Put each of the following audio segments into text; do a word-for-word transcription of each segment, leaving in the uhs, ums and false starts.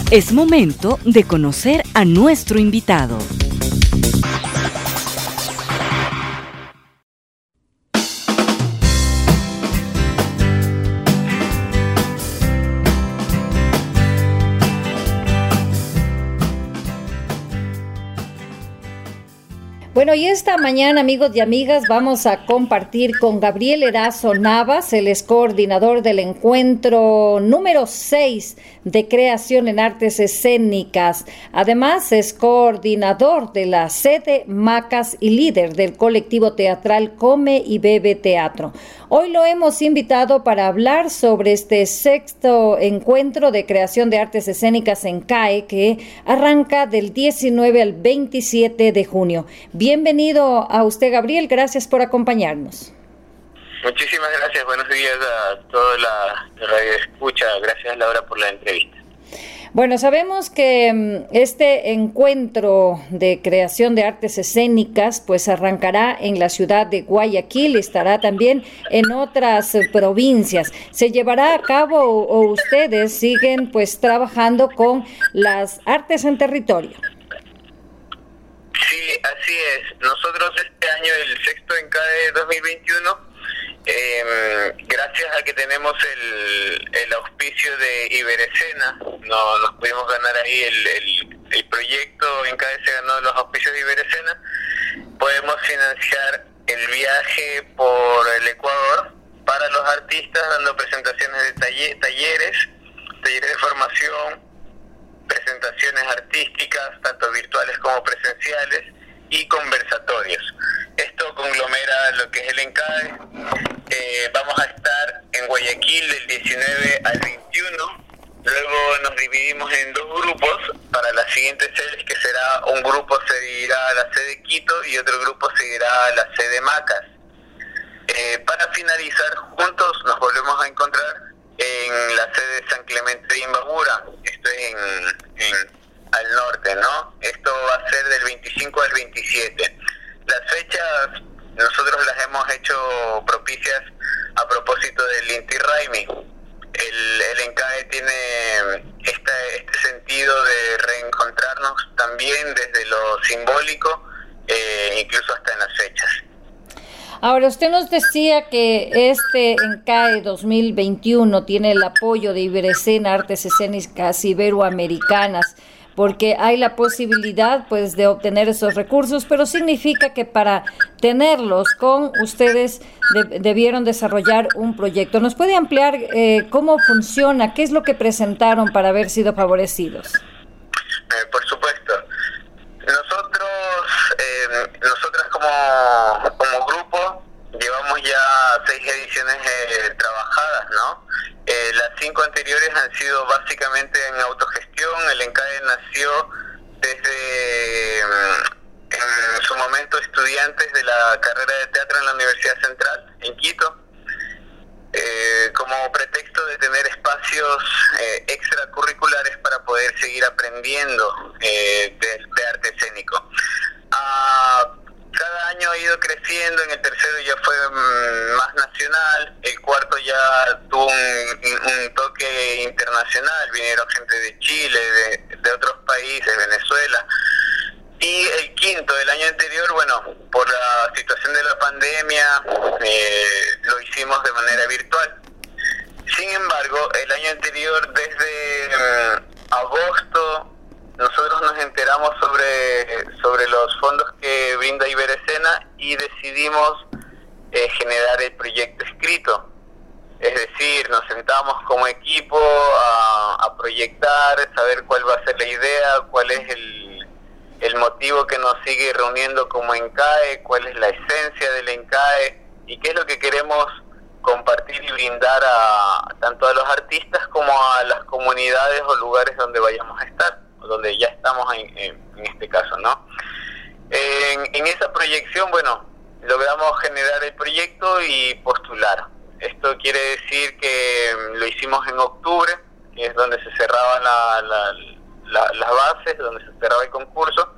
Es momento de conocer a nuestro invitado. Bueno, y esta mañana, amigos y amigas, vamos a compartir con Gabriel Erazo Navas, el es coordinador del encuentro número seis de creación en artes escénicas. Además, es coordinador de la sede Macas y líder del colectivo teatral Come y Bebe Teatro. Hoy lo hemos invitado para hablar sobre este sexto encuentro de creación de artes escénicas en C A E que arranca del diecinueve al veintisiete de junio. Bienvenido a usted, Gabriel, gracias por acompañarnos. Muchísimas gracias, buenos días a toda la radio escucha, gracias Laura por la entrevista. Bueno, sabemos que este encuentro de creación de artes escénicas pues arrancará en la ciudad de Guayaquil y estará también en otras provincias. ¿Se llevará a cabo o, o ustedes siguen pues trabajando con las artes en territorio? Sí, así es. Nosotros este año, el sexto en C A E dos mil veintiuno, eh, gracias a que tenemos el, el auspicio de Iberescena, no, nos pudimos ganar ahí el, el, el proyecto, en C A E se ganó los auspicios de Iberescena, podemos financiar el viaje por el Ecuador para los artistas, dando presentaciones de taller, talleres, talleres de formación, presentaciones artísticas, tanto virtuales como presenciales, y conversatorios. Esto conglomera lo que es el ENCAE. Eh, vamos a estar en Guayaquil del diecinueve al veintiuno, luego nos dividimos en dos grupos para las siguientes sedes, que será un grupo se irá a la sede Quito y otro grupo se irá a la sede Macas. Eh, para finalizar, juntos nos volvemos a encontrar en la sede San Clemente de Imbabura, esto es en, en al norte, ¿no? Esto va a ser del veinticinco al veintisiete. Las fechas nosotros las hemos hecho propicias a propósito del Inti Raymi. El, el ENCAE tiene este, este sentido de reencontrarnos también desde lo simbólico, eh, incluso hasta en las fechas. Ahora, usted nos decía que este ENCAE dos mil veintiuno tiene el apoyo de Iberescena, Artes Escénicas Iberoamericanas, porque hay la posibilidad pues de obtener esos recursos, pero significa que para tenerlos con ustedes de, debieron desarrollar un proyecto. ¿Nos puede ampliar eh, cómo funciona? ¿Qué es lo que presentaron para haber sido favorecidos? Eh, por supuesto. Nosotros, eh, nosotras como, como grupo, llevamos ya seis ediciones eh, trabajadas, ¿no? Eh, las cinco anteriores han sido básicamente en autogestión. El ENCAE nació desde, en su momento, estudiantes de la carrera de teatro en la Universidad Central, en Quito, eh, como pretexto de tener espacios eh, extracurriculares para poder seguir aprendiendo eh, de, de arte escénico. Ah, cada año ha ido creciendo, en el tercero ya fue mm, más nacional, el cuarto ya tuvo un, un toque internacional, vinieron gente de Chile, de, de otros países, Venezuela, y el quinto del año anterior, bueno, por la situación de la pandemia, eh, lo hicimos de manera virtual. Sin embargo, el año anterior, desde mm, agosto, nosotros nos enteramos sobre, sobre los fondos que brinda Iberescena y decidimos eh, generar el proyecto escrito. Es decir, nos sentamos como equipo a, a proyectar, saber cuál va a ser la idea, cuál es el, el motivo que nos sigue reuniendo como ENCAE, cuál es la esencia del ENCAE y qué es lo que queremos compartir y brindar a tanto a los artistas como a las comunidades o lugares donde vayamos a estar, donde ya estamos en, en, en este caso, ¿no? En, en esa proyección, bueno, logramos generar el proyecto y postular. Esto quiere decir que lo hicimos en octubre, que es donde se cerraban la, la, la, las bases, donde se cerraba el concurso.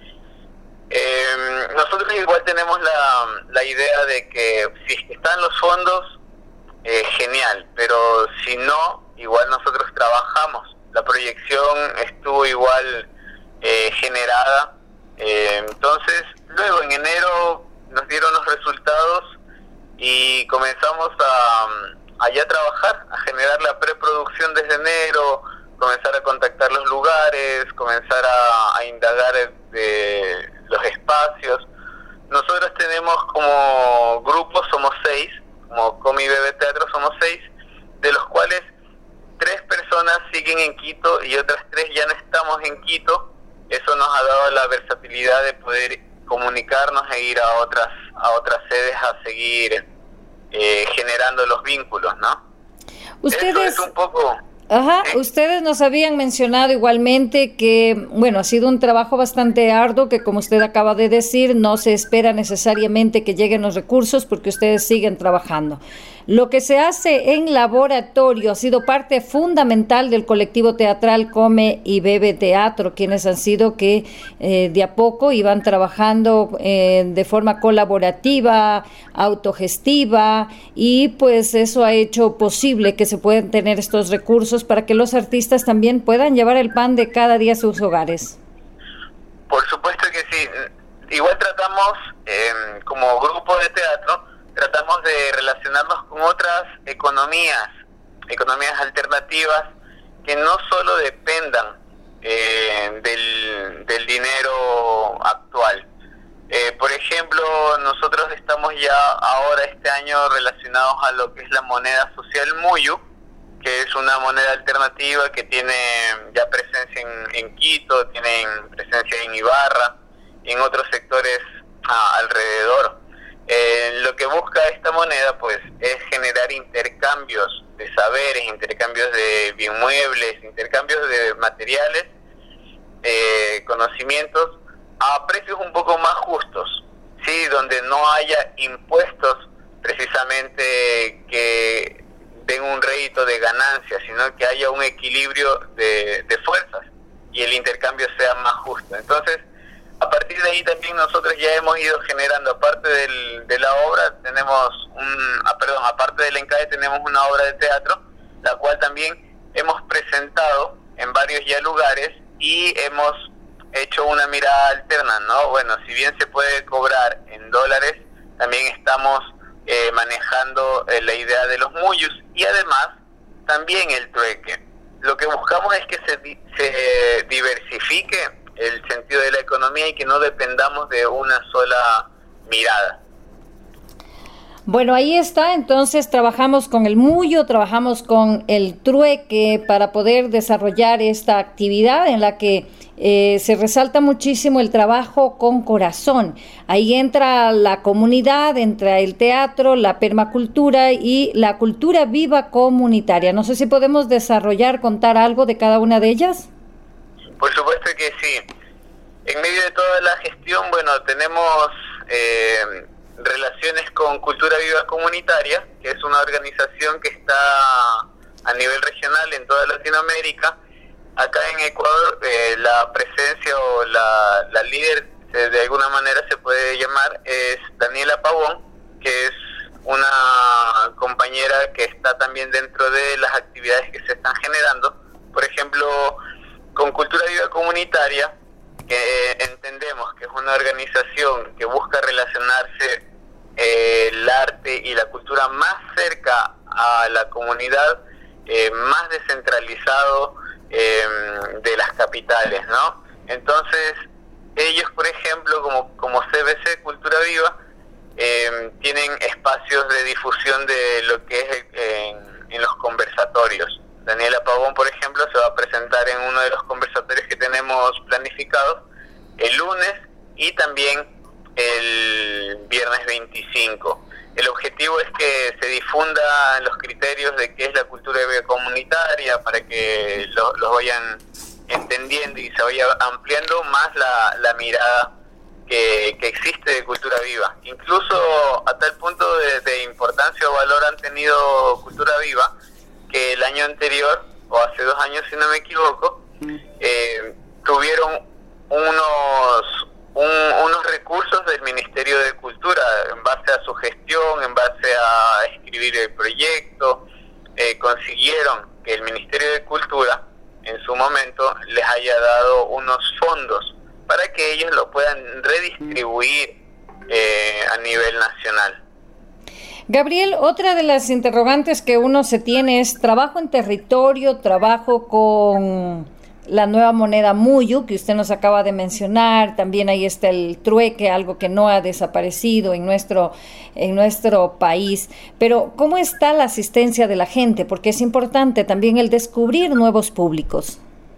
Eh, nosotros igual tenemos la, la idea de que si están los fondos, eh, genial, pero si no, igual nosotros trabajamos la proyección estuvo igual eh, generada. Eh, entonces, luego en enero nos dieron los resultados y comenzamos a, a ya trabajar, a generar la preproducción desde enero, comenzar a contactar los lugares, comenzar a, a indagar de los espacios. Nosotros tenemos como grupo, somos seis, como Comi Bebe Teatro somos seis, de los cuales tres personas siguen en Quito y otras tres ya no estamos en Quito. Eso nos ha dado la versatilidad de poder comunicarnos e ir a otras a otras sedes a seguir eh, generando los vínculos, ¿no? Ustedes... Eso es un poco... Ajá, ustedes nos habían mencionado igualmente que, bueno, ha sido un trabajo bastante arduo, que como usted acaba de decir, no se espera necesariamente que lleguen los recursos porque ustedes siguen trabajando. Lo que se hace en laboratorio ha sido parte fundamental del colectivo teatral Come y Bebe Teatro, quienes han sido que eh, de a poco iban trabajando eh, de forma colaborativa, autogestiva, y pues eso ha hecho posible que se puedan tener estos recursos para que los artistas también puedan llevar el pan de cada día a sus hogares. Por supuesto que sí. Igual tratamos, eh, como grupo de teatro, tratamos de relacionarnos con otras economías, economías alternativas que no solo dependan eh, del, del dinero actual. Eh, por ejemplo, nosotros estamos ya ahora este año relacionados a lo que es la moneda social Muyu, que es una moneda alternativa que tiene ya presencia en, en Quito, tiene presencia en Ibarra y en otros sectores ah, alrededor. Eh, lo que busca esta moneda pues es generar intercambios de saberes, intercambios de bien muebles, intercambios de materiales, eh, conocimientos a precios un poco más justos, sí, donde no haya impuestos precisamente que den un rédito de ganancia, sino que haya un equilibrio de, de fuerzas y el intercambio sea más justo. Entonces, a partir de ahí también nosotros ya hemos ido generando, aparte del, de la obra, tenemos un, ah, perdón, aparte del ENCAE tenemos una obra de teatro, la cual también hemos presentado en varios ya lugares y hemos hecho una mirada alterna, ¿no? Bueno, si bien se puede cobrar en dólares, también estamos eh, manejando eh, la idea de los muyus y además también el trueque. Lo que buscamos es que se, se diversifique el sentido de la economía y que no dependamos de una sola mirada. Bueno, ahí está, entonces trabajamos con el muyo, trabajamos con el trueque para poder desarrollar esta actividad en la que eh, se resalta muchísimo el trabajo con corazón. Ahí entra la comunidad, entra el teatro, la permacultura y la cultura viva comunitaria. No sé si podemos desarrollar, contar algo de cada una de ellas. Por supuesto que sí. En medio de toda la gestión, bueno, tenemos eh, relaciones con Cultura Viva Comunitaria, que es una organización que está a nivel regional en toda Latinoamérica. Acá en Ecuador, eh, la presencia o la, la líder, eh, de alguna manera se puede llamar, es Daniela Pavón, que es una compañera que está también dentro de las actividades que se están generando. Por ejemplo, con Cultura Viva Comunitaria, que entendemos que es una organización que busca relacionarse eh, el arte y la cultura más cerca a la comunidad, eh, más descentralizado eh, de las capitales, ¿no? Entonces, ellos, por ejemplo, como, como C B C, Cultura Viva, eh, tienen espacios de difusión de lo que es en, en los conversatorios. Daniela Pavón, por ejemplo, se va a presentar en uno de los conversatorios que tenemos planificados el lunes y también el viernes veinticinco. El objetivo es que se difundan los criterios de qué es la cultura comunitaria para que lo, los vayan entendiendo y se vaya ampliando más la, la mirada que, que existe de cultura viva. Incluso a tal punto de, de importancia o valor han tenido Cultura Viva que el año anterior, o hace dos años si no me equivoco, eh, tuvieron unos un, unos recursos del Ministerio de Cultura en base a su gestión, en base a escribir el proyecto. Eh, consiguieron que el Ministerio de Cultura, en haya dado unos fondos para que ellos lo puedan redistribuir eh, a nivel nacional. Gabriel, otra de las interrogantes que uno se tiene es trabajo en territorio, trabajo con la nueva moneda Muyu, que usted nos acaba de mencionar, también ahí está el trueque, algo que no ha desaparecido en nuestro, en nuestro país. Pero, ¿cómo está la asistencia de la gente? Porque es importante también el descubrir nuevos públicos.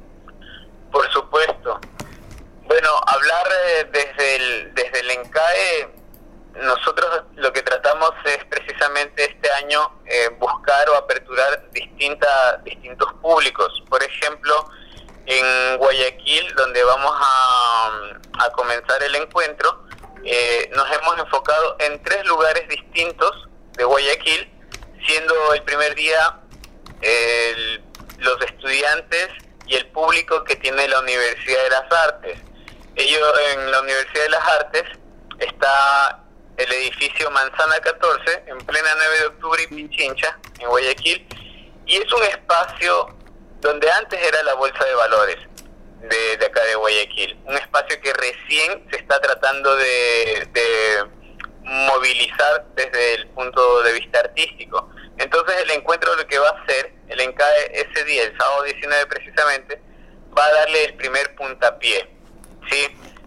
Por supuesto. Bueno, hablar eh, desde el, desde el ENCAE, nosotros lo que tratamos es precisamente este año eh, buscar o aperturar distinta, distintos públicos. Por ejemplo, en Guayaquil, donde vamos a, a comenzar el encuentro, eh, nos hemos enfocado en tres lugares distintos de Guayaquil, siendo el primer día el, los estudiantes y el público que tiene la Universidad de las Artes. Ellos, en la Universidad de las Artes está el edificio Manzana catorce, en plena nueve de octubre y Pichincha, en Guayaquil, y es un espacio donde antes era la Bolsa de Valores de, de acá de Guayaquil, un espacio que recién se está tratando de, de movilizar desde el punto de vista artístico. Entonces el encuentro lo que va a hacer, el ENCAE ese día, el sábado diecinueve precisamente, va a darle el primer puntapié, ¿sí?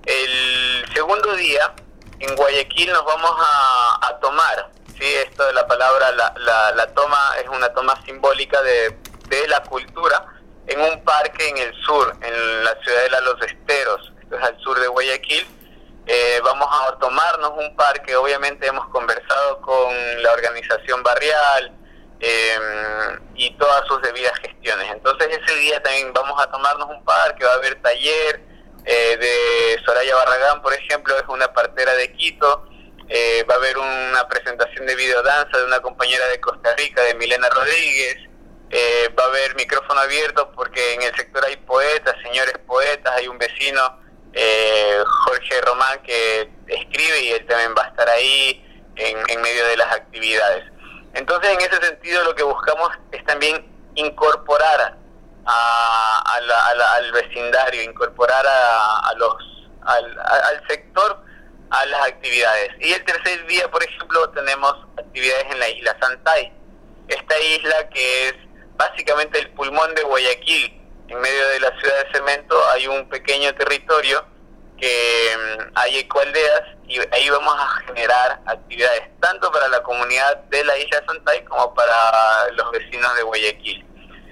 El segundo día, en Guayaquil nos vamos a, a tomar, ¿sí? Esto de la palabra, la, la, la toma es una toma simbólica de, de la cultura en un parque en el sur, en la ciudadela Los Esteros, esto es al sur de Guayaquil. Eh, vamos a tomarnos un parque, obviamente hemos conversado con la organización barrial eh, y todas sus debidas gestiones. Entonces ese día también vamos a tomarnos un parque, va a haber taller eh, de Soraya Barragán, por ejemplo, es una partera de Quito. Eh, va a haber una presentación de videodanza de una compañera de Costa Rica, de Milena Rodríguez. Eh, va a haber micrófono abierto porque en el sector hay poetas, señores poetas, hay un vecino, eh, Jorge Román, que escribe y él también va a estar ahí en, en medio de las actividades. Entonces, en ese sentido, lo que buscamos es también incorporar a, a la, a la, al vecindario, incorporar a, a los al, al sector a las actividades. Y el tercer día, por ejemplo, tenemos actividades en la isla Santay. Esta isla que es básicamente el pulmón de Guayaquil, en medio de la ciudad de cemento hay un pequeño territorio que um, hay ecoaldeas y ahí vamos a generar actividades tanto para la comunidad de la isla Santay como para los vecinos de Guayaquil.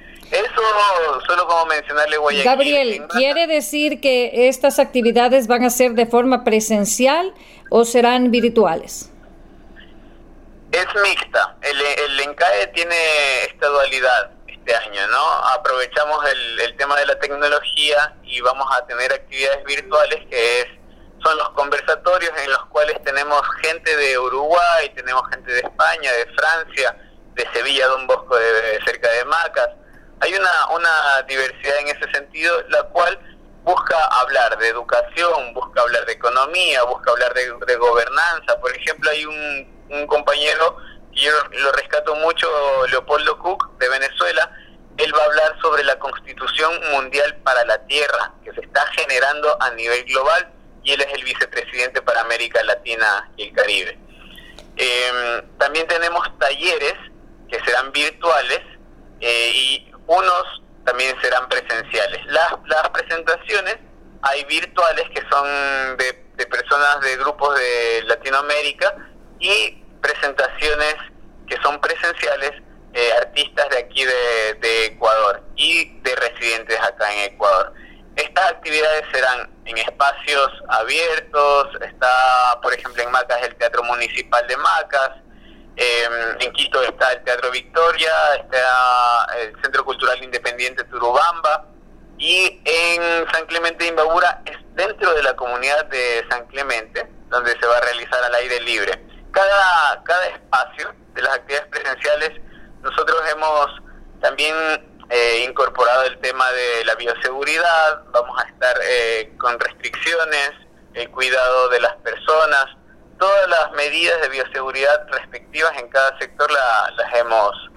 Eso solo como mencionarle Guayaquil. Gabriel, ¿quiere decir que estas actividades van a ser de forma presencial o serán virtuales? Es mixta. El, el ENCAE tiene esta dualidad este año, ¿no? Aprovechamos el, el tema de la tecnología y vamos a tener actividades virtuales que es son los conversatorios en los cuales tenemos gente de Uruguay, tenemos gente de España, de Francia, de Sevilla, Don Bosco, de, de cerca de Macas. Hay una, una diversidad en ese sentido, la cual busca hablar de educación, busca hablar de economía, busca hablar de, de gobernanza. Por ejemplo, hay un, un compañero que yo lo rescato mucho, Leopoldo Cook, de Venezuela. Él va a hablar sobre la Constitución Mundial para la Tierra, que se está generando a nivel global, y él es el vicepresidente para América Latina y el Caribe. Eh, también tenemos talleres que serán virtuales eh, y unos también serán presenciales. Las, las presentaciones hay virtuales que son de, de personas de grupos de Latinoamérica y presentaciones que son presenciales, eh, artistas de aquí de, de Ecuador y de residentes acá en Ecuador. Estas actividades serán en espacios abiertos, está por ejemplo en Macas el Teatro Municipal de Macas, eh, en Quito está el Teatro Victoria, está el Centro Cultural Independiente Turubamba, y en San Clemente de Imbabura es dentro de la comunidad de San Clemente, donde se va a realizar al aire libre. Cada, cada espacio de las actividades presenciales, nosotros hemos también eh, incorporado el tema de la bioseguridad, vamos a estar eh, con restricciones, el cuidado de las personas, todas las medidas de bioseguridad respectivas en cada sector la, las hemos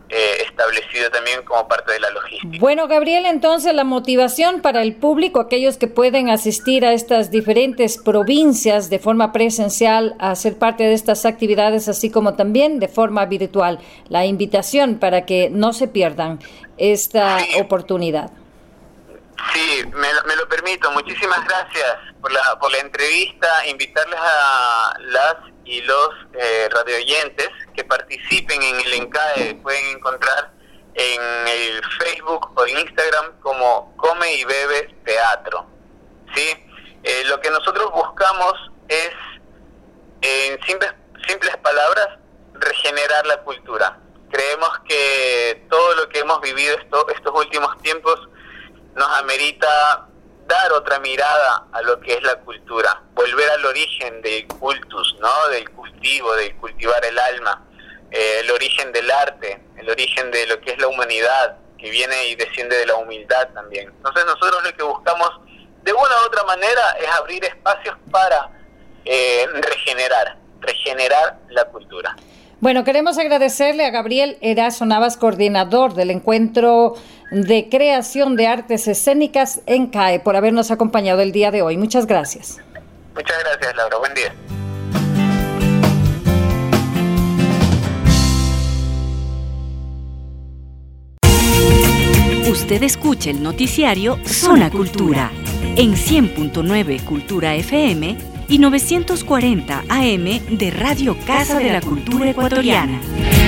eh, establecido también como parte de la logística. Bueno, Gabriel, entonces la motivación para el público, aquellos que pueden asistir a estas diferentes provincias de forma presencial a ser parte de estas actividades, así como también de forma virtual, la invitación para que no se pierdan esta sí. oportunidad. Sí, me, me lo permito. Muchísimas gracias por la, por la entrevista. Invitarles a las y los eh, radioyentes que participen en el ENCAE. Pueden encontrar en el Facebook o en Instagram como Come y Bebe Teatro. ¿Sí? Eh, lo que nosotros buscamos es, en simples, simples palabras, regenerar la cultura. Creemos que todo lo que hemos vivido esto, estos últimos tiempos nos amerita dar otra mirada a lo que es la cultura, volver al origen del cultus, ¿no? Del cultivo, del cultivar el alma, eh, el origen del arte, el origen de lo que es la humanidad, que viene y desciende de la humildad también. Entonces nosotros lo que buscamos de una u otra manera es abrir espacios para eh, regenerar, regenerar la cultura. Bueno, queremos agradecerle a Gabriel Erazo Navas, coordinador del Encuentro de Creación de Artes Escénicas ENCAE, por habernos acompañado el día de hoy. Muchas gracias. Muchas gracias, Laura. Buen día. Usted escucha el noticiario Zona Cultura en cien punto nueve Cultura F M y novecientos cuarenta A M de Radio Casa de la Cultura Ecuatoriana.